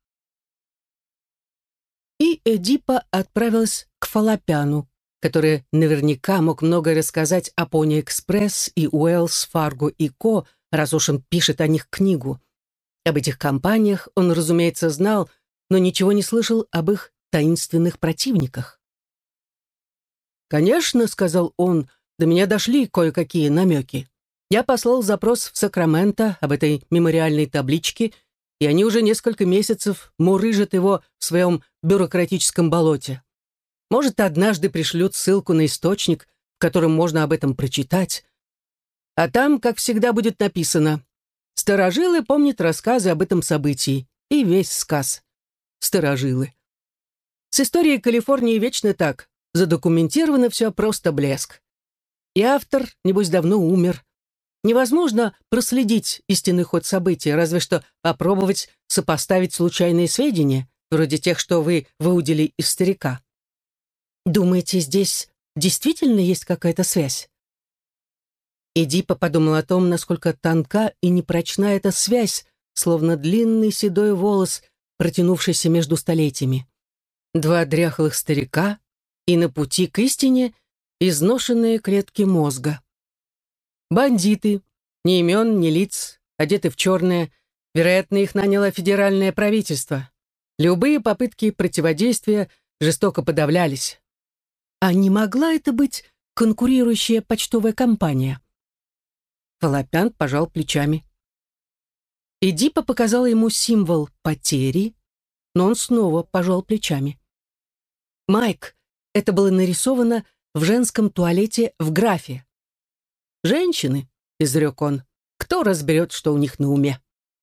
И Эдипа отправилась к Фалопяну, который наверняка мог много рассказать о Пони Экспресс и Уэллс, Фарго и Ко, раз уж он пишет о них книгу. Об этих компаниях он, разумеется, знал, но ничего не слышал об их таинственных противниках. «Конечно, — сказал он, — до меня дошли кое-какие намеки. Я послал запрос в Сакраменто об этой мемориальной табличке, и они уже несколько месяцев мурыжат его в своем бюрократическом болоте. Может, однажды пришлют ссылку на источник, в котором можно об этом прочитать. А там, как всегда, будет написано: «Старожилы помнят рассказы об этом событии», и весь сказ. Старожилы. С историей Калифорнии вечно так. Задокументировано все просто блеск. И автор, небось, давно умер. Невозможно проследить истинный ход событий, разве что попробовать сопоставить случайные сведения, вроде тех, что вы выудили из старика. Думаете, здесь действительно есть какая-то связь? Эдипа подумала о том, насколько тонка и непрочна эта связь, словно длинный седой волос, протянувшийся между столетиями. Два дряхлых старика и на пути к истине изношенные клетки мозга. Бандиты, ни имен, ни лиц, одеты в черное, вероятно, их наняло федеральное правительство. Любые попытки противодействия жестоко подавлялись. А не могла это быть конкурирующая почтовая компания? Фалопян пожал плечами. Эдипа показала ему символ потери, но он снова пожал плечами. «Майк, это было нарисовано в женском туалете в графе». «Женщины», — изрек он, — «кто разберет, что у них на уме?»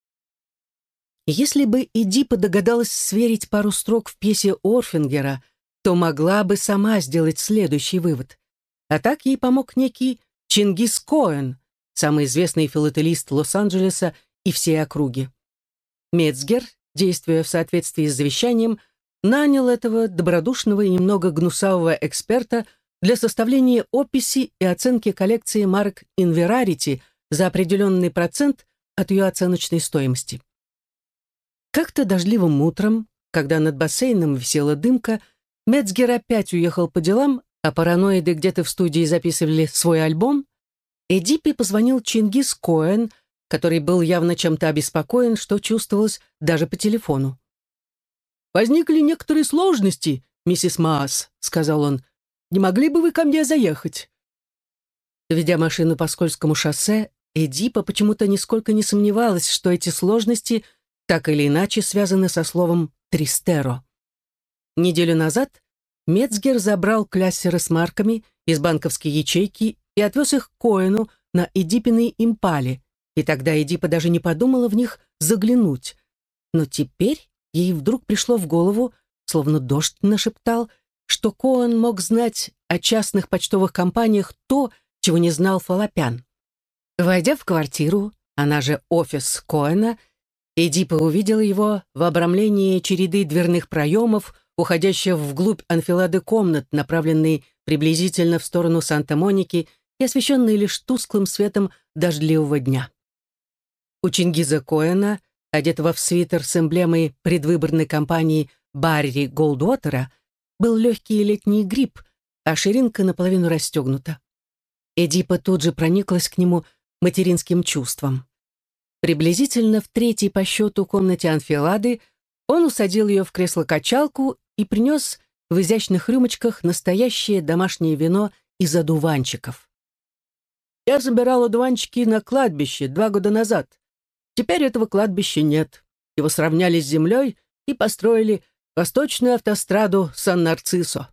Если бы Эдипа догадалась сверить пару строк в пьесе Орфингера, то могла бы сама сделать следующий вывод. А так ей помог некий Чингис Коэн, самый известный филателист Лос-Анджелеса и всей округи. Мецгер, действуя в соответствии с завещанием, нанял этого добродушного и немного гнусавого эксперта для составления описи и оценки коллекции марок Инверарити за определенный процент от ее оценочной стоимости. Как-то дождливым утром, когда над бассейном висела дымка, Мецгер опять уехал по делам, а параноиды где-то в студии записывали свой альбом, Эдипе позвонил Чингис Коэн, который был явно чем-то обеспокоен, что чувствовалось даже по телефону. «Возникли некоторые сложности, миссис Маас», — сказал он. «Не могли бы вы ко мне заехать?» Ведя машину по скользкому шоссе, Эдипа почему-то нисколько не сомневалась, что эти сложности так или иначе связаны со словом «тристеро». Неделю назад Мецгер забрал кляссеры с марками из банковской ячейки и отвез их к Коэну на Эдипиной импале, и тогда Эдипа даже не подумала в них заглянуть. Но теперь ей вдруг пришло в голову, словно дождь нашептал, что Коэн мог знать о частных почтовых компаниях то, чего не знал Фалопян. Войдя в квартиру, она же офис Коэна, Эдипа увидела его в обрамлении череды дверных проемов, уходящих вглубь анфилады комнат, направленные приблизительно в сторону Санта-Моники и освещенные лишь тусклым светом дождливого дня. У Чингиза Коэна одетого в свитер с эмблемой предвыборной кампании Барри Голдуотера, был легкий летний гриб, а ширинка наполовину расстегнута. Эдипа тут же прониклась к нему материнским чувством. Приблизительно в третьей по счету комнате анфилады он усадил ее в кресло-качалку и принес в изящных рюмочках настоящее домашнее вино из одуванчиков. «Я забирал одуванчики на кладбище два года назад. Теперь этого кладбища нет. Его сравняли с землей и построили восточную автостраду Сан-Нарциссо».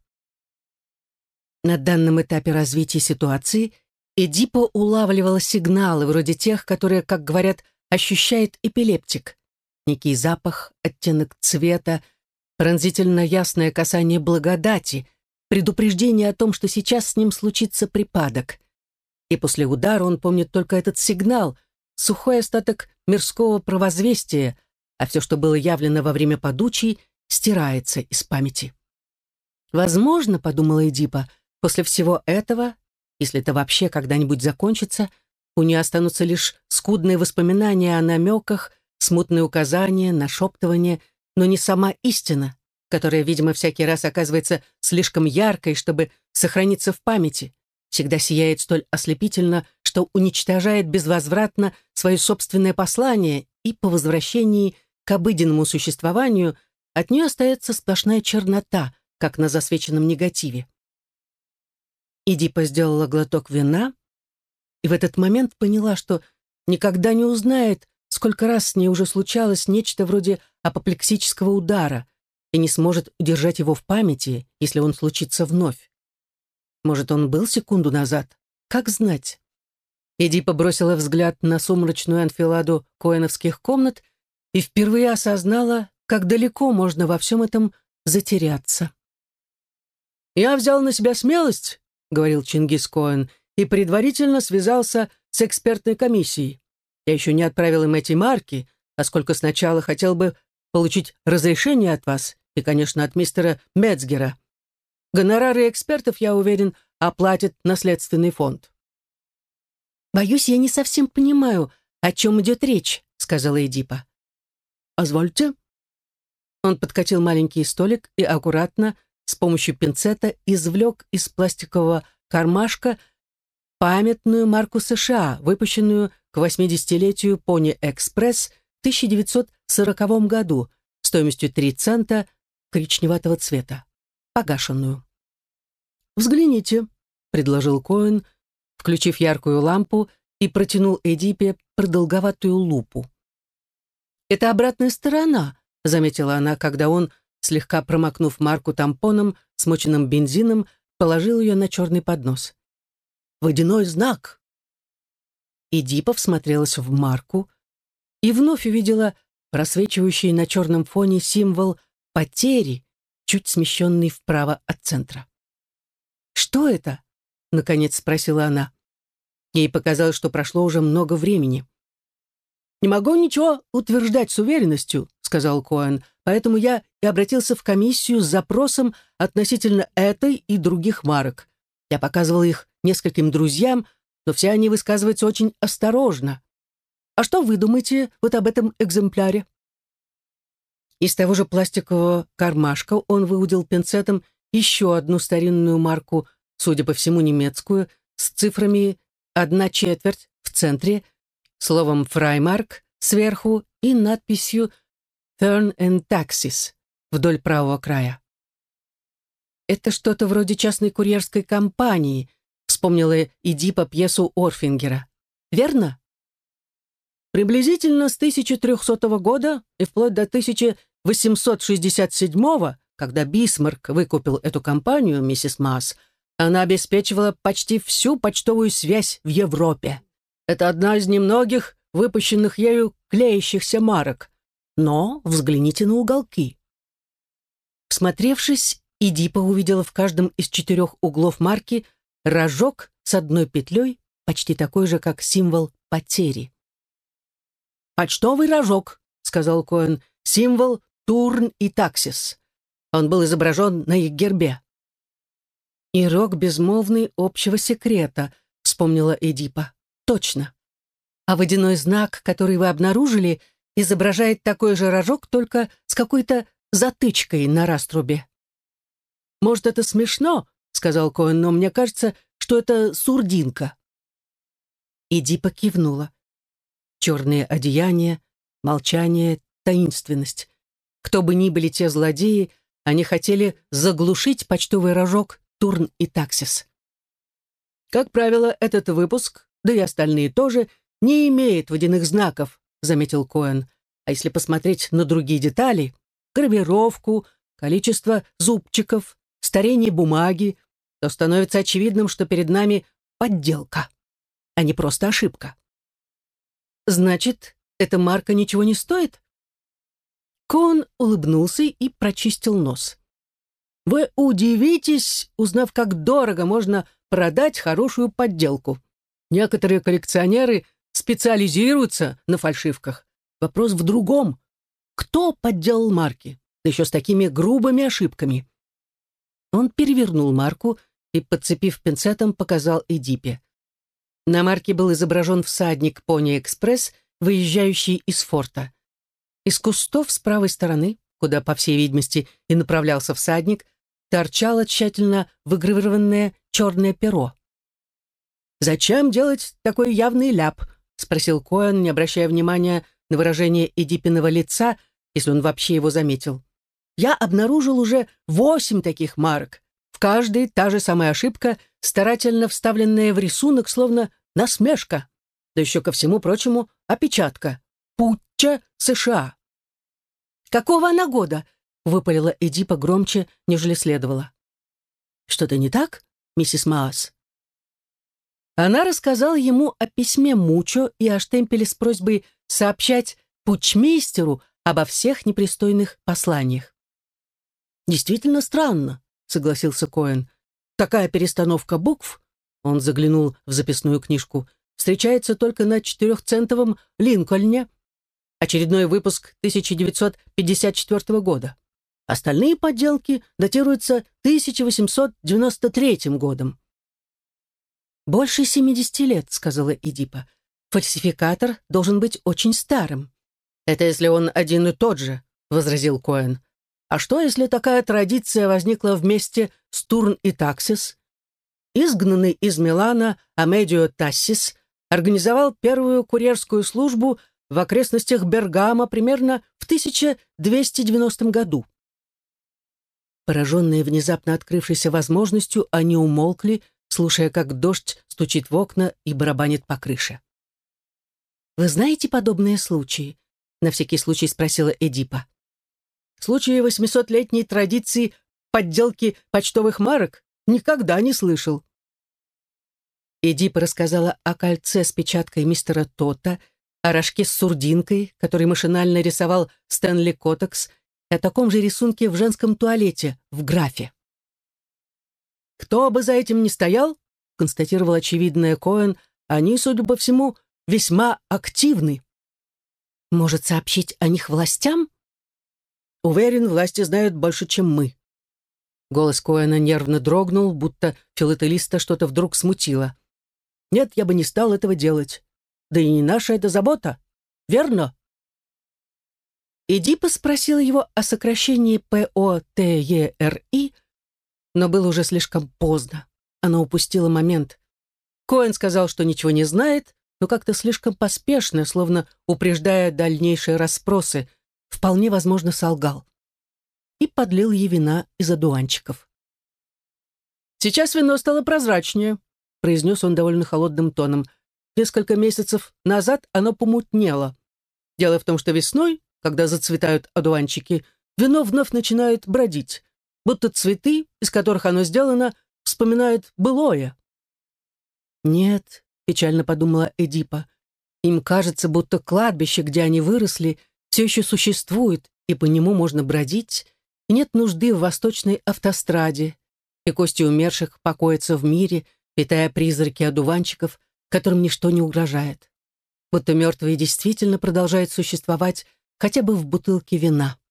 На данном этапе развития ситуации Эдипа улавливала сигналы, вроде тех, которые, как говорят, ощущает эпилептик. Некий запах, оттенок цвета, пронзительно ясное касание благодати, предупреждение о том, что сейчас с ним случится припадок. И после удара он помнит только этот сигнал, сухой остаток мирского провозвестия, а все, что было явлено во время подучий, стирается из памяти. «Возможно, — подумала Эдипа, — после всего этого, если это вообще когда-нибудь закончится, у нее останутся лишь скудные воспоминания о намеках, смутные указания, нашептывания, но не сама истина, которая, видимо, всякий раз оказывается слишком яркой, чтобы сохраниться в памяти, всегда сияет столь ослепительно, что уничтожает безвозвратно свое собственное послание, и по возвращении к обыденному существованию от нее остается сплошная чернота, как на засвеченном негативе. Эдипа сделала глоток вина и в этот момент поняла, что никогда не узнает, сколько раз с ней уже случалось нечто вроде апоплексического удара, и не сможет удержать его в памяти, если он случится вновь. Может, он был секунду назад? Как знать? Эдипа бросила взгляд на сумрачную анфиладу коэновских комнат и впервые осознала, как далеко можно во всем этом затеряться. «Я взял на себя смелость, — говорил Чингис Коэн, — и предварительно связался с экспертной комиссией. Я еще не отправил им эти марки, поскольку сначала хотел бы получить разрешение от вас и, конечно, от мистера Мецгера. Гонорары экспертов, я уверен, оплатит наследственный фонд». «Боюсь, я не совсем понимаю, о чем идет речь», — сказала Эдипа. «Позвольте». Он подкатил маленький столик и аккуратно, с помощью пинцета, извлек из пластикового кармашка памятную марку США, выпущенную к восьмидесятилетию Пони Экспресс в тысяча девятьсот сороковом году, стоимостью три цента, коричневатого цвета, погашенную. «Взгляните», — предложил Коэн, включив яркую лампу, и протянул Эдипе продолговатую лупу. «Это обратная сторона», — заметила она, когда он, слегка промокнув марку тампоном, смоченным бензином, положил ее на черный поднос. «Водяной знак». Эдипа всмотрелась в марку и вновь увидела просвечивающий на черном фоне символ потери, чуть смещенный вправо от центра. «Что это?» — наконец спросила она. Ей показалось, что прошло уже много времени. «Не могу ничего утверждать с уверенностью», — сказал Коэн, «поэтому я и обратился в комиссию с запросом относительно этой и других марок. Я показывал их нескольким друзьям, но все они высказываются очень осторожно. А что вы думаете вот об этом экземпляре?» Из того же пластикового кармашка он выудил пинцетом еще одну старинную марку, судя по всему немецкую, с цифрами «одна четверть» в центре, словом «Фраймарк» сверху и надписью «Turn and Taxes» вдоль правого края. «Это что-то вроде частной курьерской компании», вспомнила Эдипа пьесу Орфингера. «Верно?» «Приблизительно с тысяча трехсотого года и вплоть до тысяча восемьсот шестьдесят седьмого, когда Бисмарк выкупил эту компанию, миссис Масс, она обеспечивала почти всю почтовую связь в Европе. Это одна из немногих выпущенных ею клеящихся марок. Но взгляните на уголки». Всмотревшись, Эдипа увидела в каждом из четырех углов марки рожок с одной петлей, почти такой же, как символ потери. «Почтовый рожок», — сказал Коэн, — «символ Турн и Таксис. Он был изображен на их гербе». «И рог безмолвный общего секрета», — вспомнила Эдипа. «Точно. А водяной знак, который вы обнаружили, изображает такой же рожок, только с какой-то затычкой на раструбе. «Может, это смешно?» — сказал Коэн, «но мне кажется, что это сурдинка». Эдипа кивнула. Черные одеяния, молчание, таинственность. Кто бы ни были те злодеи, они хотели заглушить почтовый рожок Турн и Таксис. «Как правило, этот выпуск, да и остальные тоже, не имеет водяных знаков», — заметил Коэн. «А если посмотреть на другие детали, гравировку, количество зубчиков, старение бумаги, то становится очевидным, что перед нами подделка, а не просто ошибка». «Значит, эта марка ничего не стоит?» Коэн улыбнулся и прочистил нос. «Вы удивитесь, узнав, как дорого можно продать хорошую подделку. Некоторые коллекционеры специализируются на фальшивках. Вопрос в другом. Кто подделал марки? Да еще с такими грубыми ошибками». Он перевернул марку и, подцепив пинцетом, показал Эдипе. На марке был изображен всадник Пони-экспресс, выезжающий из форта. Из кустов с правой стороны, куда, по всей видимости, и направлялся всадник, торчало тщательно выгравированное черное перо. «Зачем делать такой явный ляп?» — спросил Коэн, не обращая внимания на выражение Эдипиного лица, если он вообще его заметил. «Я обнаружил уже восемь таких марок. В каждой та же самая ошибка, старательно вставленная в рисунок, словно насмешка. Да еще ко всему прочему опечатка. Путча, США». «Какого она года?» — выпалила Эдипа громче, нежели следовало. «Что-то не так, миссис Маас?» Она рассказала ему о письме Мучо и о штемпеле с просьбой сообщать путчмейстеру обо всех непристойных посланиях. «Действительно странно», — согласился Коэн. «Такая перестановка букв», — он заглянул в записную книжку, «встречается только на четырехцентовом Линкольне, очередной выпуск тысяча девятьсот пятьдесят четвёртого года. Остальные подделки датируются тысяча восемьсот девяносто третьим годом». «Больше семидесяти лет», — сказала Эдипа. «Фальсификатор должен быть очень старым». «Это если он один и тот же», — возразил Коэн. «А что, если такая традиция возникла вместе с Турн и Таксис? Изгнанный из Милана Амедио Тассис организовал первую курьерскую службу в окрестностях Бергамо примерно в тысяча двести девяностом году». Пораженные внезапно открывшейся возможностью, они умолкли, слушая, как дождь стучит в окна и барабанит по крыше. «Вы знаете подобные случаи?» — на всякий случай спросила Эдипа. «Случаи восьмисотлетней традиции подделки почтовых марок никогда не слышал». Эдипа рассказала о кольце с печаткой мистера Тота, о рожке с сурдинкой, который машинально рисовал Стэнли Коттекс, и о таком же рисунке в женском туалете в графе. «Кто бы за этим ни стоял, — констатировал очевидное Коэн, — они, судя по всему, весьма активны». «Может, сообщить о них властям?» «Уверен, власти знают больше, чем мы». Голос Коэна нервно дрогнул, будто филателиста что-то вдруг смутило. «Нет, я бы не стал этого делать. Да и не наша это забота, верно?» Эдипа спросила его о сокращении П О Т Е Р И, но было уже слишком поздно. Она упустила момент. Коэн сказал, что ничего не знает, но как-то слишком поспешно, словно упреждая дальнейшие расспросы, вполне возможно солгал. И подлил ей вина из одуванчиков. «Сейчас вино стало прозрачнее», — произнес он довольно холодным тоном. «Несколько месяцев назад оно помутнело. Дело в том, что весной, когда зацветают одуванчики, вино вновь начинает бродить, будто цветы, из которых оно сделано, вспоминают былое». «Нет», — печально подумала Эдипа, «им кажется, будто кладбище, где они выросли, все еще существует, и по нему можно бродить, и нет нужды в восточной автостраде, и кости умерших покоятся в мире, питая призраки одуванчиков, которым ничто не угрожает. Будто мертвые действительно продолжают существовать хотя бы в бутылке вина».